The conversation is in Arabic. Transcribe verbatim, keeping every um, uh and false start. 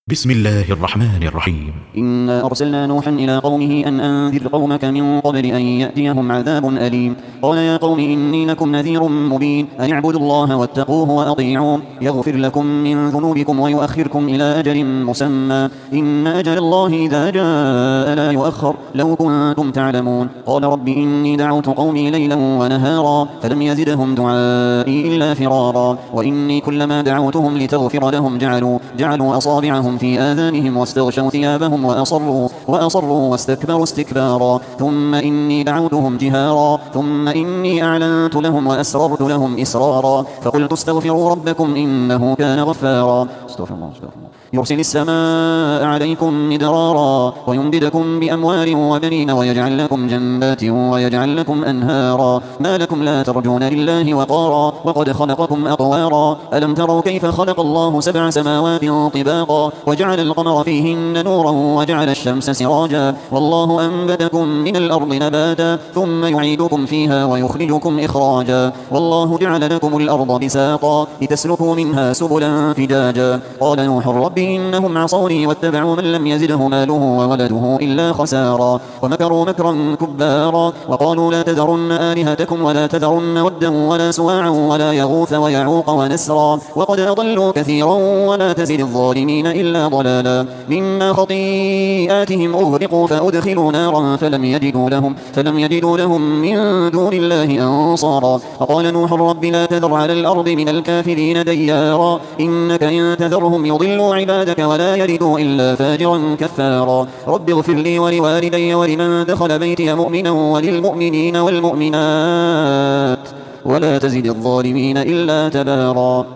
بسم الله الرحمن الرحيم. إنا أرسلنا نوحا إلى قومه أن أنذر قومك من قبل أن يأتيهم عذاب أليم. قال يا قوم إني لكم نذير مبين أن اعبدوا الله واتقوه وأطيعون يغفر لكم من ذنوبكم ويؤخركم إلى أجل مسمى إن أجل الله إذا جاء لا يؤخر لو كنتم تعلمون. قال رب إني دعوت قومي ليلا ونهارا فلم يزدهم دعائي إلا فرارا وإني كلما دعوتهم لتغفر لهم جعلوا, جعلوا أصابعهم في آذانهم واستغشوا ثيابهم وأصروا, وأصروا واستكبروا استكبارا ثم إني دعوتهم جهارا ثم إني أعلنت لهم وأسررت لهم إسرارا فقلت استغفروا ربكم إنه كان غفارا. استغفر الله استغفر الله. يرسل السماء عليكم مدرارا ويمددكم بأموال وبنين ويجعل لكم جنات ويجعل لكم أنهارا ما لكم لا ترجون لله وقارا وقد خلقكم أطوارا ألم تروا كيف خلق الله سبع سماوات طباقا وجعل القمر فيهن نورا وجعل الشمس سراجا والله أنبتكم من الأرض نباتا ثم يعيدكم فيها ويخرجكم إخراجا والله جعل لكم الأرض بساطا لتسلكوا منها سبلا فجاجا. قال نوح رب إنهم عصوني واتبعوا من لم يزده ماله وولده إلا خسارا ومكروا مكرا كبارا وقالوا لا تذرن آلهتكم ولا تذرن ودا ولا سواعا ولا يغوث ويعوق ونسرا وقد أضلوا كثيرا ولا تزد الظالمين إلا ضلالا. مما خطيئاتهم أغرقوا فأدخلوا نارا فلم يجدوا لهم, فلم يجدوا لهم من دون الله أنصارا. وقال نوح رب لا تذر على الأرض من الكافرين ديارا إنك إن تذرهم يضلوا عبادك ولا يلدوا إلا فاجرا كفارا. رب اغفر لي ولوالدي ولمن دخل بيتي مؤمنا وللمؤمنين والمؤمنات ولا تزد الظالمين إلا تبارا.